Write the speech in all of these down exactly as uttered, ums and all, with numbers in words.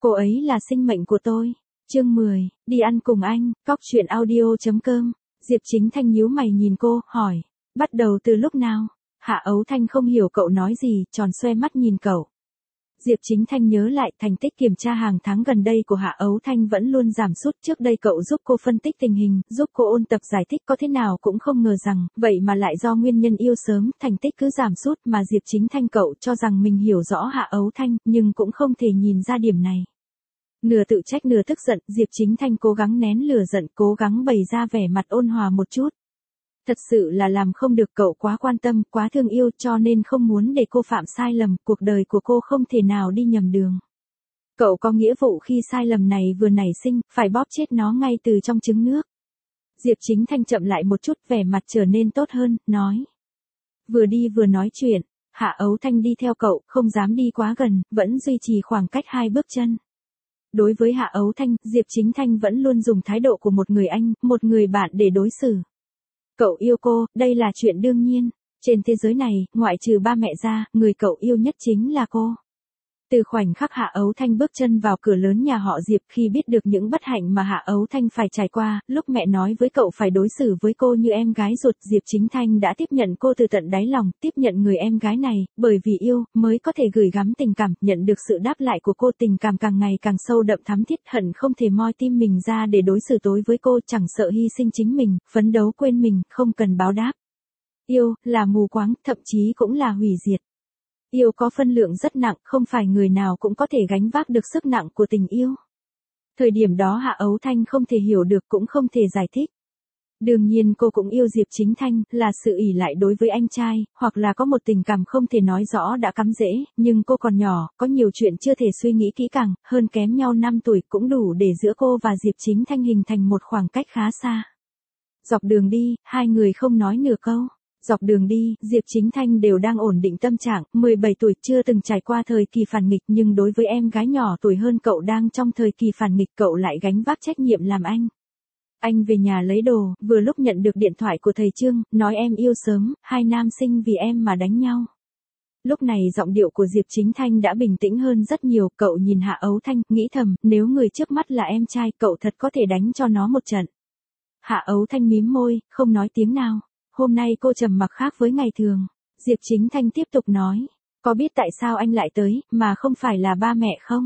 Cô ấy là sinh mệnh của tôi. Chương mười, đi ăn cùng anh, cóc truyện audio.com. Diệp Chính Thanh nhíu mày nhìn cô, hỏi. Bắt đầu từ lúc nào? Hạ Ấu Thanh không hiểu cậu nói gì, tròn xoe mắt nhìn cậu. Diệp Chính Thanh nhớ lại thành tích kiểm tra hàng tháng gần đây của Hạ Ấu Thanh vẫn luôn giảm sút. Trước đây cậu giúp cô phân tích tình hình, giúp cô ôn tập giải thích có thế nào cũng không ngờ rằng, vậy mà lại do nguyên nhân yêu sớm, thành tích cứ giảm sút mà Diệp Chính Thanh cậu cho rằng mình hiểu rõ Hạ Ấu Thanh, nhưng cũng không thể nhìn ra điểm này. Nửa tự trách nửa tức giận, Diệp Chính Thanh cố gắng nén lửa giận, cố gắng bày ra vẻ mặt ôn hòa một chút. Thật sự là làm không được, cậu quá quan tâm, quá thương yêu cho nên không muốn để cô phạm sai lầm, cuộc đời của cô không thể nào đi nhầm đường. Cậu có nghĩa vụ khi sai lầm này vừa nảy sinh, phải bóp chết nó ngay từ trong trứng nước. Diệp Chính Thanh chậm lại một chút, vẻ mặt trở nên tốt hơn, nói. Vừa đi vừa nói chuyện, Hạ Ấu Thanh đi theo cậu, không dám đi quá gần, vẫn duy trì khoảng cách hai bước chân. Đối với Hạ Ấu Thanh, Diệp Chính Thanh vẫn luôn dùng thái độ của một người anh, một người bạn để đối xử. Cậu yêu cô, đây là chuyện đương nhiên. Trên thế giới này, ngoại trừ ba mẹ ra, người cậu yêu nhất chính là cô. Từ khoảnh khắc Hạ Ấu Thanh bước chân vào cửa lớn nhà họ Diệp, khi biết được những bất hạnh mà Hạ Ấu Thanh phải trải qua, lúc mẹ nói với cậu phải đối xử với cô như em gái ruột, Diệp Chính Thanh đã tiếp nhận cô từ tận đáy lòng, tiếp nhận người em gái này, bởi vì yêu, mới có thể gửi gắm tình cảm, nhận được sự đáp lại của cô, tình cảm càng ngày càng sâu đậm thắm thiết, hận không thể moi tim mình ra để đối xử tối với cô, chẳng sợ hy sinh chính mình, phấn đấu quên mình, không cần báo đáp. Yêu, là mù quáng, thậm chí cũng là hủy diệt. Yêu có phân lượng rất nặng, không phải người nào cũng có thể gánh vác được sức nặng của tình yêu. Thời điểm đó Hạ Ấu Thanh không thể hiểu được cũng không thể giải thích. Đương nhiên cô cũng yêu Diệp Chính Thanh, là sự ỷ lại đối với anh trai, hoặc là có một tình cảm không thể nói rõ đã cắm rễ, nhưng cô còn nhỏ, có nhiều chuyện chưa thể suy nghĩ kỹ càng, hơn kém nhau năm tuổi cũng đủ để giữa cô và Diệp Chính Thanh hình thành một khoảng cách khá xa. Dọc đường đi, hai người không nói nửa câu. Dọc đường đi, Diệp Chính Thanh đều đang ổn định tâm trạng, mười bảy tuổi chưa từng trải qua thời kỳ phản nghịch, nhưng đối với em gái nhỏ tuổi hơn cậu đang trong thời kỳ phản nghịch, cậu lại gánh vác trách nhiệm làm anh. Anh về nhà lấy đồ, vừa lúc nhận được điện thoại của thầy Trương, nói em yêu sớm, hai nam sinh vì em mà đánh nhau. Lúc này giọng điệu của Diệp Chính Thanh đã bình tĩnh hơn rất nhiều, cậu nhìn Hạ Ấu Thanh, nghĩ thầm, nếu người trước mắt là em trai, cậu thật có thể đánh cho nó một trận. Hạ Ấu Thanh mím môi, không nói tiếng nào. Hôm nay cô trầm mặc khác với ngày thường. Diệp Chính Thanh tiếp tục nói. Có biết tại sao anh lại tới, mà không phải là ba mẹ không?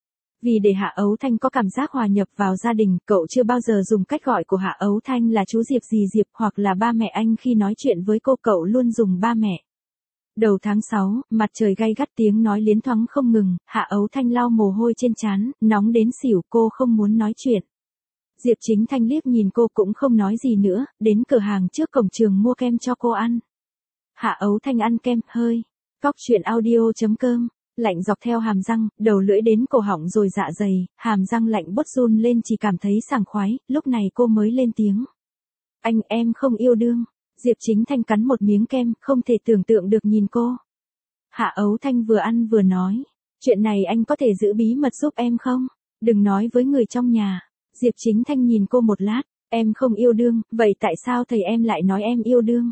Vì để Hạ Ấu Thanh có cảm giác hòa nhập vào gia đình, cậu chưa bao giờ dùng cách gọi của Hạ Ấu Thanh là chú Diệp gì Diệp hoặc là ba mẹ anh, khi nói chuyện với cô cậu luôn dùng ba mẹ. Đầu tháng sáu, mặt trời gay gắt, tiếng nói liến thoáng không ngừng, Hạ Ấu Thanh lau mồ hôi trên trán, nóng đến xỉu, cô không muốn nói chuyện. Diệp Chính Thanh liếc nhìn cô cũng không nói gì nữa, đến cửa hàng trước cổng trường mua kem cho cô ăn. Hạ Ấu Thanh ăn kem, hơi. Cóc truyện audio.com. Lạnh dọc theo hàm răng, đầu lưỡi đến cổ họng rồi dạ dày, hàm răng lạnh bốt run lên, chỉ cảm thấy sảng khoái, lúc này cô mới lên tiếng. Anh, em không yêu đương. Diệp Chính Thanh cắn một miếng kem, không thể tưởng tượng được nhìn cô. Hạ Ấu Thanh vừa ăn vừa nói. Chuyện này anh có thể giữ bí mật giúp em không? Đừng nói với người trong nhà. Diệp Chính Thanh nhìn cô một lát, em không yêu đương, vậy tại sao thầy em lại nói em yêu đương?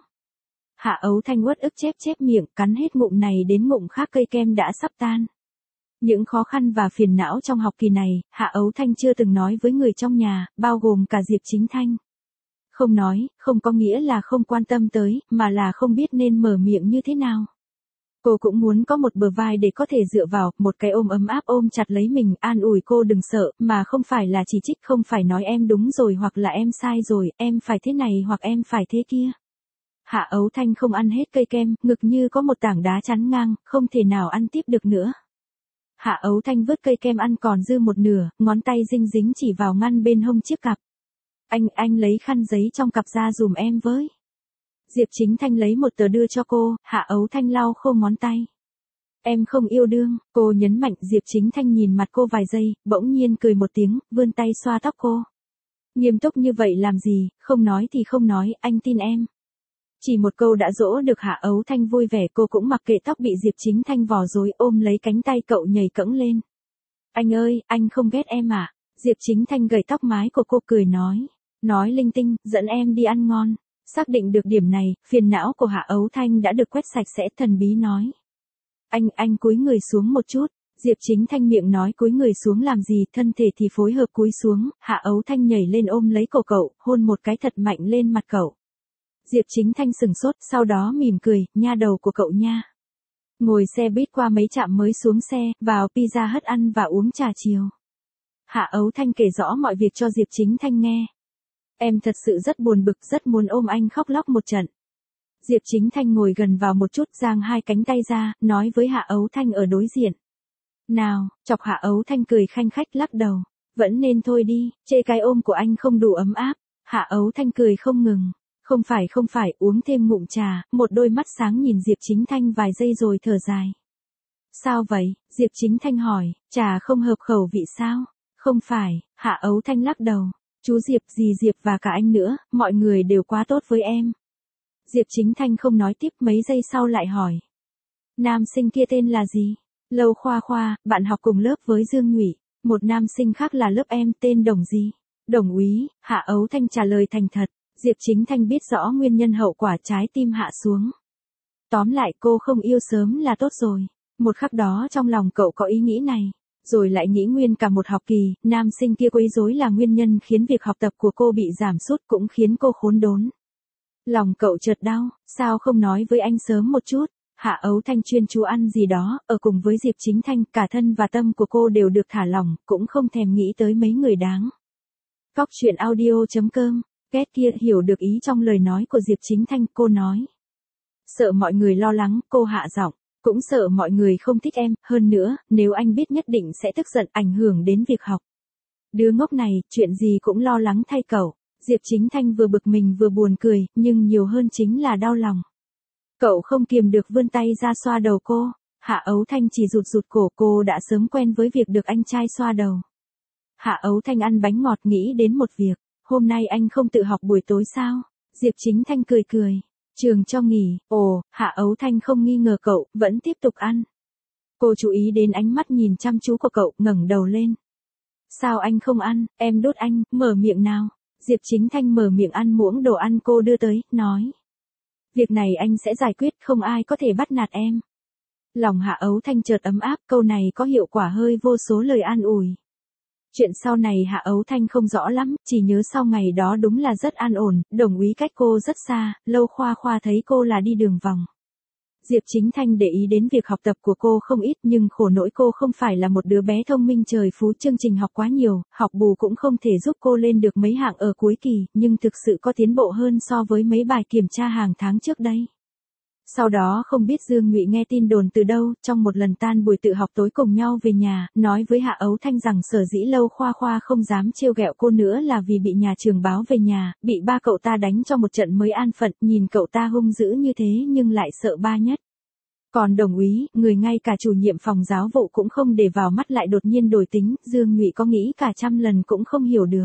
Hạ Ấu Thanh uất ức chép chép miệng, cắn hết ngụm này đến ngụm khác, cây kem đã sắp tan. Những khó khăn và phiền não trong học kỳ này, Hạ Ấu Thanh chưa từng nói với người trong nhà, bao gồm cả Diệp Chính Thanh. Không nói, không có nghĩa là không quan tâm tới, mà là không biết nên mở miệng như thế nào. Cô cũng muốn có một bờ vai để có thể dựa vào, một cái ôm ấm áp ôm chặt lấy mình, an ủi cô đừng sợ, mà không phải là chỉ trích, không phải nói em đúng rồi hoặc là em sai rồi, em phải thế này hoặc em phải thế kia. Hạ Ấu Thanh không ăn hết cây kem, ngực như có một tảng đá chắn ngang, không thể nào ăn tiếp được nữa. Hạ Ấu Thanh vớt cây kem ăn còn dư một nửa, ngón tay dinh dính chỉ vào ngăn bên hông chiếc cặp. Anh, anh lấy khăn giấy trong cặp ra dùm em với. Diệp Chính Thanh lấy một tờ đưa cho cô, Hạ Ấu Thanh lau khô ngón tay. Em không yêu đương, cô nhấn mạnh. Diệp Chính Thanh nhìn mặt cô vài giây, bỗng nhiên cười một tiếng, vươn tay xoa tóc cô. Nghiêm túc như vậy làm gì, không nói thì không nói, anh tin em. Chỉ một câu đã dỗ được Hạ Ấu Thanh vui vẻ, cô cũng mặc kệ tóc bị Diệp Chính Thanh vò rối, ôm lấy cánh tay cậu nhảy cẫng lên. Anh ơi, anh không ghét em à? Diệp Chính Thanh gẩy tóc mái của cô cười nói. Nói linh tinh, dẫn em đi ăn ngon. Xác định được điểm này, phiền não của Hạ Ấu Thanh đã được quét sạch sẽ, thần bí nói. Anh, anh cúi người xuống một chút. Diệp Chính Thanh miệng nói cúi người xuống làm gì, thân thể thì phối hợp cúi xuống, Hạ Ấu Thanh nhảy lên ôm lấy cổ cậu, hôn một cái thật mạnh lên mặt cậu. Diệp Chính Thanh sừng sốt, sau đó mỉm cười, nha đầu của cậu nha. Ngồi xe buýt qua mấy trạm mới xuống xe, vào Pizza Hut ăn và uống trà chiều. Hạ Ấu Thanh kể rõ mọi việc cho Diệp Chính Thanh nghe. Em thật sự rất buồn bực, rất muốn ôm anh khóc lóc một trận. Diệp Chính Thanh ngồi gần vào một chút, giang hai cánh tay ra, nói với Hạ Ấu Thanh ở đối diện. Nào, chọc Hạ Ấu Thanh cười khanh khách lắc đầu. Vẫn nên thôi đi, chê cái ôm của anh không đủ ấm áp. Hạ Ấu Thanh cười không ngừng. Không phải không phải, uống thêm ngụm trà, một đôi mắt sáng nhìn Diệp Chính Thanh vài giây rồi thở dài. Sao vậy? Diệp Chính Thanh hỏi, trà không hợp khẩu vị sao? Không phải, Hạ Ấu Thanh lắc đầu. Chú Diệp, dì Diệp và cả anh nữa, mọi người đều quá tốt với em. Diệp Chính Thanh không nói tiếp, mấy giây sau lại hỏi. Nam sinh kia tên là gì? Lâu Khoa Khoa, bạn học cùng lớp với Dương Nhụy. Một nam sinh khác là lớp em, tên Đồng gì? Đồng Úy, Hạ Ấu Thanh trả lời thành thật. Diệp Chính Thanh biết rõ nguyên nhân hậu quả, trái tim hạ xuống. Tóm lại cô không yêu sớm là tốt rồi. Một khắc đó trong lòng cậu có ý nghĩ này. Rồi lại nghĩ nguyên cả một học kỳ, nam sinh kia quấy rối là nguyên nhân khiến việc học tập của cô bị giảm sút, cũng khiến cô khốn đốn. Lòng cậu chợt đau, sao không nói với anh sớm một chút? Hạ Ấu Thanh chuyên chú ăn gì đó, ở cùng với Diệp Chính Thanh, cả thân và tâm của cô đều được thả lỏng, cũng không thèm nghĩ tới mấy người đáng. Cóc truyện audio chấm com. Ghét kia hiểu được ý trong lời nói của Diệp Chính Thanh, cô nói. Sợ mọi người lo lắng, cô hạ giọng, cũng sợ mọi người không thích em, hơn nữa, nếu anh biết nhất định sẽ tức giận, ảnh hưởng đến việc học. Đứa ngốc này, chuyện gì cũng lo lắng thay cậu. Diệp Chính Thanh vừa bực mình vừa buồn cười, nhưng nhiều hơn chính là đau lòng. Cậu không kiềm được vươn tay ra xoa đầu cô. Hạ Ấu Thanh chỉ rụt rụt cổ, cô đã sớm quen với việc được anh trai xoa đầu. Hạ Ấu Thanh ăn bánh ngọt nghĩ đến một việc. Hôm nay anh không tự học buổi tối sao? Diệp Chính Thanh cười cười. Trường cho nghỉ. Ồ, Hạ Ấu Thanh không nghi ngờ cậu, vẫn tiếp tục ăn. Cô chú ý đến ánh mắt nhìn chăm chú của cậu, ngẩng đầu lên. Sao anh không ăn, em đốt anh, mở miệng nào. Diệp Chính Thanh mở miệng ăn muỗng đồ ăn cô đưa tới, nói. Việc này anh sẽ giải quyết, không ai có thể bắt nạt em. Lòng Hạ Ấu Thanh chợt ấm áp, câu này có hiệu quả hơi vô số lời an ủi. Chuyện sau này Hạ Ấu Thanh không rõ lắm, chỉ nhớ sau ngày đó đúng là rất an ổn, Đồng Úy cách cô rất xa, Lâu Khoa Khoa thấy cô là đi đường vòng. Diệp Chính Thanh để ý đến việc học tập của cô không ít, nhưng khổ nỗi cô không phải là một đứa bé thông minh trời phú, chương trình học quá nhiều, học bù cũng không thể giúp cô lên được mấy hạng ở cuối kỳ, nhưng thực sự có tiến bộ hơn so với mấy bài kiểm tra hàng tháng trước đây. Sau đó không biết Dương Nhụy nghe tin đồn từ đâu, trong một lần tan buổi tự học tối cùng nhau về nhà, nói với Hạ Ấu Thanh rằng sở dĩ Lâu Khoa Khoa không dám trêu ghẹo cô nữa là vì bị nhà trường báo về nhà, bị ba cậu ta đánh cho một trận mới an phận, nhìn cậu ta hung dữ như thế nhưng lại sợ ba nhất. Còn Đồng Úy, người ngay cả chủ nhiệm phòng giáo vụ cũng không để vào mắt lại đột nhiên đổi tính, Dương Nhụy có nghĩ cả trăm lần cũng không hiểu được.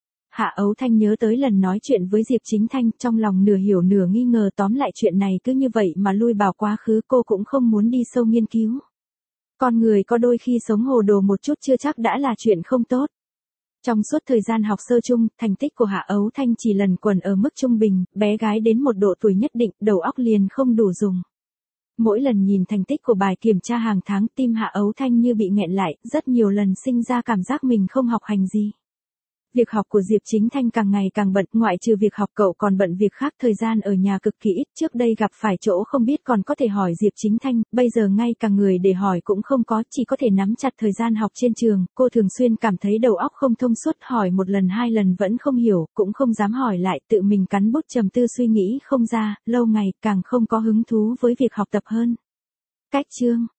Hạ Ấu Thanh nhớ tới lần nói chuyện với Diệp Chính Thanh, trong lòng nửa hiểu nửa nghi ngờ, tóm lại chuyện này cứ như vậy mà lui vào quá khứ, cô cũng không muốn đi sâu nghiên cứu. Con người có đôi khi sống hồ đồ một chút chưa chắc đã là chuyện không tốt. Trong suốt thời gian học sơ chung, thành tích của Hạ Ấu Thanh chỉ lần quần ở mức trung bình, bé gái đến một độ tuổi nhất định, đầu óc liền không đủ dùng. Mỗi lần nhìn thành tích của bài kiểm tra hàng tháng, tim Hạ Ấu Thanh như bị nghẹn lại, rất nhiều lần sinh ra cảm giác mình không học hành gì. Việc học của Diệp Chính Thanh càng ngày càng bận, ngoại trừ việc học cậu còn bận việc khác, thời gian ở nhà cực kỳ ít, trước đây gặp phải chỗ không biết còn có thể hỏi Diệp Chính Thanh, bây giờ ngay cả người để hỏi cũng không có, chỉ có thể nắm chặt thời gian học trên trường, cô thường xuyên cảm thấy đầu óc không thông suốt, hỏi một lần hai lần vẫn không hiểu, cũng không dám hỏi lại, tự mình cắn bút trầm tư suy nghĩ không ra, lâu ngày càng không có hứng thú với việc học tập hơn. Cách chương